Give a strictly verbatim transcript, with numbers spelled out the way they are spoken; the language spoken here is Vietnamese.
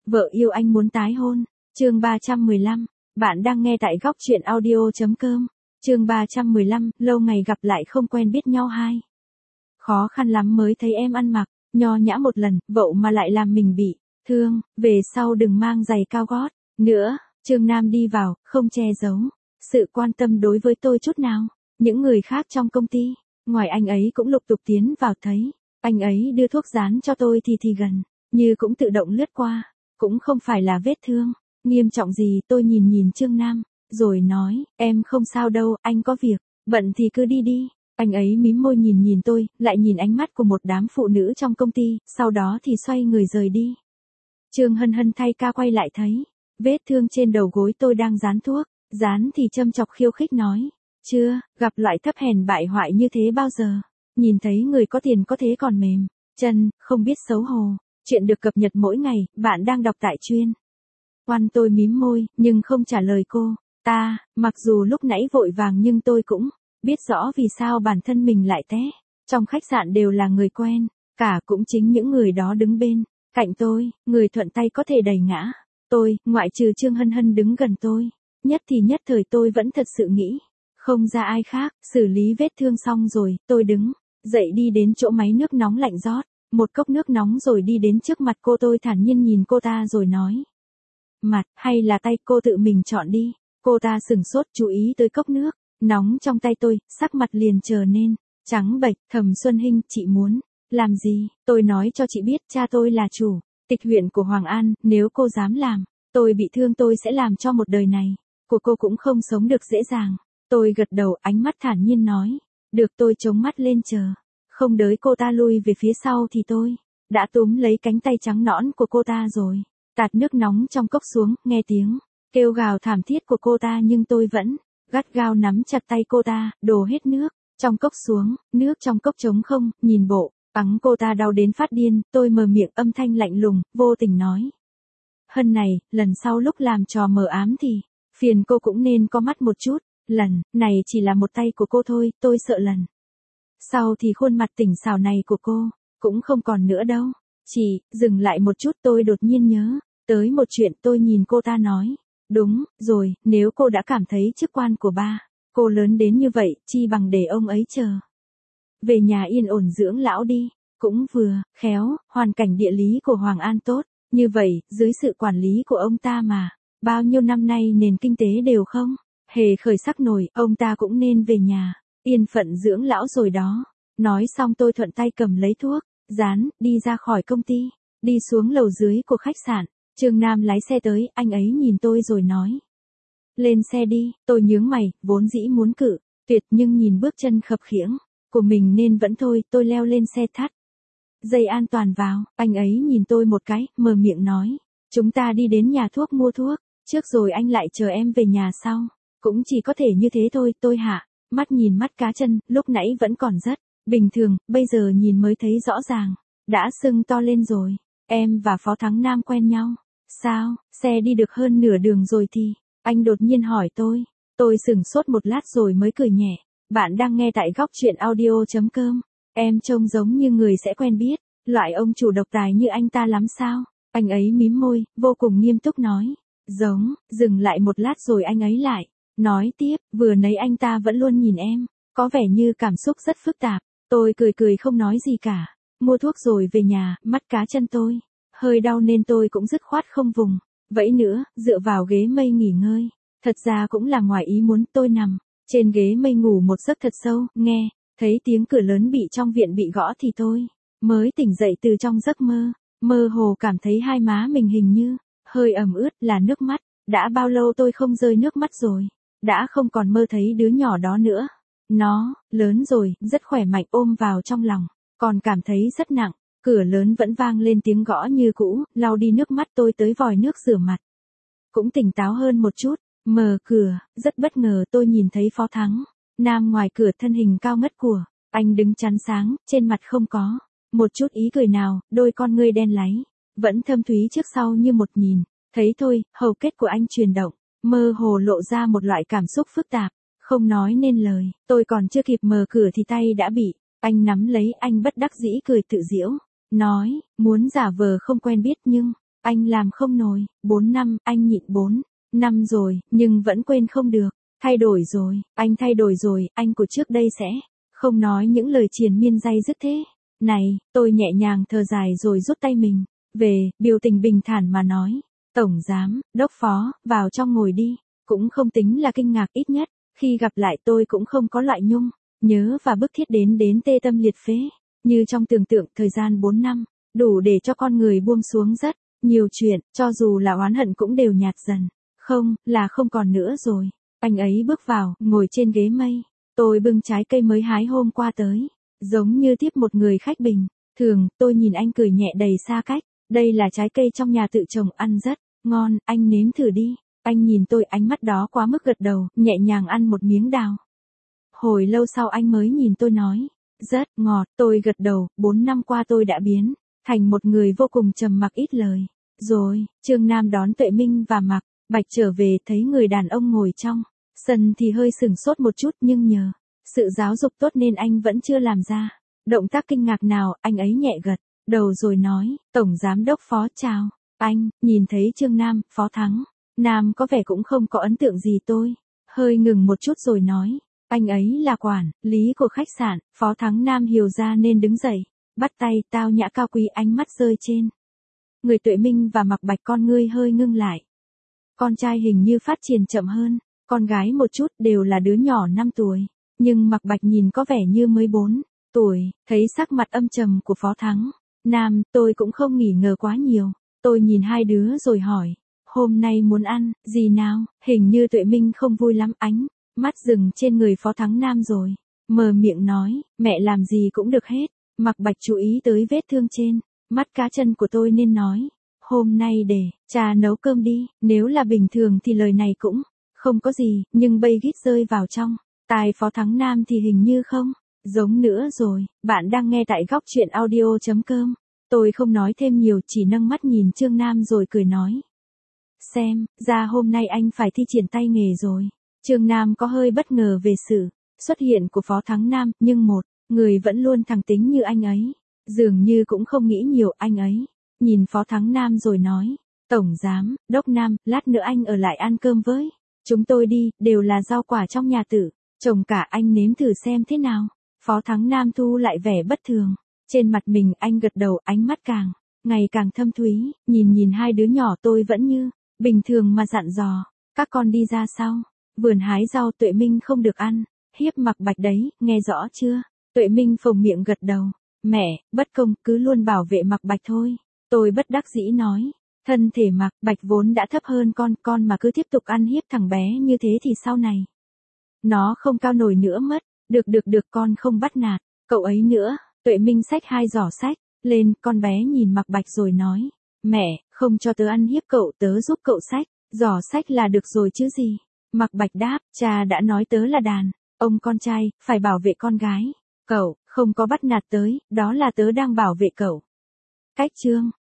Vợ yêu anh muốn tái hôn. Chương ba trăm mười lăm. Bạn đang nghe tại góc truyện audio chấm com. Chương ba trăm mười lăm, lâu ngày gặp lại không quen biết nhau hai. Khó khăn lắm mới thấy em ăn mặc nho nhã một lần, vậu mà lại làm mình bị thương, về sau đừng mang giày cao gót nữa. Trương Nam đi vào, không che giấu sự quan tâm đối với tôi chút nào. Những người khác trong công ty, ngoài anh ấy cũng lục tục tiến vào, thấy anh ấy đưa thuốc dán cho tôi thì thì gần như cũng tự động lướt qua. Cũng không phải là vết thương nghiêm trọng gì. Tôi nhìn nhìn Trương Nam, rồi nói, em không sao đâu, anh có việc, bận thì cứ đi đi. Anh ấy mím môi nhìn nhìn tôi, lại nhìn ánh mắt của một đám phụ nữ trong công ty, sau đó thì xoay người rời đi. Trương Hân Hân thay ca quay lại thấy vết thương trên đầu gối tôi đang dán thuốc, dán thì châm chọc khiêu khích nói, chưa, gặp loại thấp hèn bại hoại như thế bao giờ. Nhìn thấy người có tiền có thế còn mềm chân, không biết xấu hổ. Chuyện được cập nhật mỗi ngày, bạn đang đọc tại chuyên. Oan. Tôi mím môi, nhưng không trả lời cô ta, mặc dù lúc nãy vội vàng nhưng tôi cũng biết rõ vì sao bản thân mình lại té. Trong khách sạn đều là người quen, cả cũng chính những người đó đứng bên cạnh tôi, người thuận tay có thể đẩy ngã tôi, ngoại trừ Trương Hân Hân đứng gần tôi. Nhất thì nhất thời tôi vẫn thật sự nghĩ không ra ai khác. Xử lý vết thương xong rồi, tôi đứng dậy đi đến chỗ máy nước nóng lạnh rót một cốc nước nóng rồi đi đến trước mặt cô. Tôi thản nhiên nhìn cô ta rồi nói, mặt hay là tay, cô tự mình chọn đi. Cô ta sửng sốt chú ý tới cốc nước nóng trong tay tôi, sắc mặt liền trở nên trắng bệch. Thẩm Xuân Hinh, chị muốn làm gì? Tôi nói cho chị biết, cha tôi là chủ tịch huyện của Hoàng An, nếu cô dám làm tôi bị thương, tôi sẽ làm cho một đời này của cô cũng không sống được dễ dàng. Tôi gật đầu, ánh mắt thản nhiên nói, được. Tôi chống mắt lên chờ. Không đợi cô ta lui về phía sau thì tôi đã túm lấy cánh tay trắng nõn của cô ta rồi tạt nước nóng trong cốc xuống. Nghe tiếng kêu gào thảm thiết của cô ta nhưng tôi vẫn gắt gao nắm chặt tay cô ta, đổ hết nước trong cốc xuống. Nước trong cốc trống không, nhìn bộ ắng cô ta đau đến phát điên. Tôi mở miệng, âm thanh lạnh lùng, vô tình nói, Hân này, lần sau lúc làm trò mờ ám thì phiền cô cũng nên có mắt một chút. Lần này chỉ là một tay của cô thôi, tôi sợ lần sau thì khuôn mặt tỉnh xảo này của cô cũng không còn nữa đâu. Chỉ dừng lại một chút, tôi đột nhiên nhớ tới một chuyện. Tôi nhìn cô ta nói, đúng rồi, nếu cô đã cảm thấy chức quan của ba cô lớn đến như vậy, chi bằng để ông ấy chờ về nhà yên ổn dưỡng lão đi. Cũng vừa khéo, hoàn cảnh địa lý của Hoàng An tốt như vậy, dưới sự quản lý của ông ta mà bao nhiêu năm nay nền kinh tế đều không hề khởi sắc nổi, ông ta cũng nên về nhà yên phận dưỡng lão rồi đó. Nói xong tôi thuận tay cầm lấy thuốc dán, đi ra khỏi công ty, đi xuống lầu dưới của khách sạn. Trương Nam lái xe tới, anh ấy nhìn tôi rồi nói, lên xe đi. Tôi nhướng mày, vốn dĩ muốn cự tuyệt nhưng nhìn bước chân khập khiễng của mình nên vẫn thôi. Tôi leo lên xe, thắt dây an toàn vào. Anh ấy nhìn tôi một cái, mở miệng nói, chúng ta đi đến nhà thuốc mua thuốc trước rồi anh lại chờ em về nhà sau. Cũng chỉ có thể như thế thôi. Tôi hạ mắt nhìn mắt cá chân, lúc nãy vẫn còn rất bình thường, bây giờ nhìn mới thấy rõ ràng đã sưng to lên rồi. Em và Phó Thắng Nam quen nhau sao? Xe đi được hơn nửa đường rồi thì anh đột nhiên hỏi tôi. Tôi sửng sốt một lát rồi mới cười nhẹ. Bạn đang nghe tại góc truyện audio chấm com. Em trông giống như người sẽ quen biết loại ông chủ độc tài như anh ta lắm sao? Anh ấy mím môi, vô cùng nghiêm túc nói, giống. Dừng lại một lát rồi anh ấy lại nói tiếp, vừa nãy anh ta vẫn luôn nhìn em, có vẻ như cảm xúc rất phức tạp. Tôi cười cười không nói gì cả. Mua thuốc rồi về nhà, mắt cá chân tôi hơi đau nên tôi cũng dứt khoát không vùng vẫy nữa, dựa vào ghế mây nghỉ ngơi. Thật ra cũng là ngoài ý muốn. Tôi nằm trên ghế mây ngủ một giấc thật sâu, nghe thấy tiếng cửa lớn bị trong viện bị gõ thì tôi mới tỉnh dậy từ trong giấc mơ. Mơ hồ cảm thấy hai má mình hình như hơi ẩm ướt, là nước mắt. Đã bao lâu tôi không rơi nước mắt rồi. Đã không còn mơ thấy đứa nhỏ đó nữa. Nó lớn rồi, rất khỏe mạnh, ôm vào trong lòng còn cảm thấy rất nặng. Cửa lớn vẫn vang lên tiếng gõ như cũ. Lau đi nước mắt, tôi tới vòi nước rửa mặt, cũng tỉnh táo hơn một chút. Mở cửa, rất bất ngờ tôi nhìn thấy Phó Thắng Nam ngoài cửa, thân hình cao ngất của anh đứng chắn sáng, trên mặt không có một chút ý cười nào, đôi con ngươi đen láy vẫn thâm thúy trước sau như một. Nhìn thấy thôi, hầu kết của anh chuyển động, mơ hồ lộ ra một loại cảm xúc phức tạp không nói nên lời. Tôi còn chưa kịp mở cửa thì tay đã bị anh nắm lấy. Anh bất đắc dĩ cười tự giễu, nói, muốn giả vờ không quen biết nhưng anh làm không nổi, bốn năm, anh nhịn bốn năm rồi, nhưng vẫn quên không được. Thay đổi rồi, anh thay đổi rồi, anh của trước đây sẽ không nói những lời triền miên day dứt thế. Này, tôi nhẹ nhàng thở dài rồi rút tay mình về, biểu tình bình thản mà nói. Tổng giám, đốc phó, vào trong ngồi đi. Cũng không tính là kinh ngạc, ít nhất, khi gặp lại tôi cũng không có loại nhung nhớ và bức thiết đến đến tê tâm liệt phế. Như trong tưởng tượng thời gian bốn năm, đủ để cho con người buông xuống rất nhiều chuyện, cho dù là oán hận cũng đều nhạt dần. Không, là không còn nữa rồi. Anh ấy bước vào, ngồi trên ghế mây. Tôi bưng trái cây mới hái hôm qua tới, giống như tiếp một người khách bình thường. Tôi nhìn anh cười nhẹ đầy xa cách. Đây là trái cây trong nhà tự trồng, ăn rất ngon, anh nếm thử đi. Anh nhìn tôi, ánh mắt đó quá mức gật đầu, nhẹ nhàng ăn một miếng đào. Hồi lâu sau anh mới nhìn tôi nói, rất ngọt. Tôi gật đầu. Bốn năm qua tôi đã biến thành một người vô cùng trầm mặc ít lời. Rồi, Trương Nam đón Tuệ Minh và Mạc Bạch trở về, thấy người đàn ông ngồi trong sân thì hơi sửng sốt một chút, nhưng nhờ sự giáo dục tốt nên anh vẫn chưa làm ra động tác kinh ngạc nào. Anh ấy nhẹ gật đầu rồi nói, Tổng Giám đốc Phó chào. Anh, nhìn thấy Trương Nam, Phó Thắng Nam có vẻ cũng không có ấn tượng gì. Tôi hơi ngừng một chút rồi nói, anh ấy là quản lý của khách sạn. Phó Thắng Nam hiểu ra nên đứng dậy, bắt tay, tao nhã cao quý. Ánh mắt rơi trên người Tuệ Minh và Mạc Bạch, con ngươi hơi ngưng lại. Con trai hình như phát triển chậm hơn con gái một chút, đều là đứa nhỏ năm tuổi, nhưng Mạc Bạch nhìn có vẻ như mới bốn tuổi. Thấy sắc mặt âm trầm của Phó Thắng Nam, tôi cũng không nghỉ ngờ quá nhiều. Tôi nhìn hai đứa rồi hỏi, hôm nay muốn ăn gì nào? Hình như Tuệ Minh không vui lắm, ánh mắt dừng trên người Phó Thắng Nam rồi mở miệng nói, mẹ làm gì cũng được hết. Mạc Bạch chú ý tới vết thương trên mắt cá chân của tôi nên nói, hôm nay để cha nấu cơm đi. Nếu là bình thường thì lời này cũng không có gì, nhưng bây gít rơi vào trong tai Phó Thắng Nam thì hình như không giống nữa rồi. Bạn đang nghe tại góc truyện audio chấm com. Tôi không nói thêm nhiều, chỉ nâng mắt nhìn Trương Nam rồi cười nói, xem ra hôm nay anh phải thi triển tay nghề rồi. Trương Nam có hơi bất ngờ về sự xuất hiện của Phó Thắng Nam, nhưng một người vẫn luôn thẳng tính như anh ấy dường như cũng không nghĩ nhiều. Anh ấy nhìn Phó Thắng Nam rồi nói, Tổng Giám đốc Nam, lát nữa anh ở lại ăn cơm với chúng tôi đi, đều là rau quả trong nhà tự trồng cả, anh nếm thử xem thế nào. Phó Thắng Nam thu lại vẻ bất thường trên mặt mình, anh gật đầu, ánh mắt càng ngày càng thâm thúy. Nhìn nhìn hai đứa nhỏ, tôi vẫn như bình thường mà dặn dò, các con đi ra sau vườn hái rau. Tuệ Minh không được ăn hiếp Mạc Bạch đấy, nghe rõ chưa? Tuệ Minh phồng miệng gật đầu, mẹ, bất công, cứ luôn bảo vệ Mạc Bạch thôi. Tôi bất đắc dĩ nói, thân thể Mạc Bạch vốn đã thấp hơn con, con mà cứ tiếp tục ăn hiếp thằng bé như thế thì sau này nó không cao nổi nữa mất. Được được được, con không bắt nạt cậu ấy nữa. Tuệ Minh xách hai giỏ sách lên, con bé nhìn Mạc Bạch rồi nói, mẹ, không cho tớ ăn hiếp cậu, tớ giúp cậu xách giỏ sách là được rồi chứ gì. Mạc Bạch đáp, cha đã nói tớ là đàn ông con trai, phải bảo vệ con gái. Cậu không có bắt nạt tới, đó là tớ đang bảo vệ cậu. Cách chương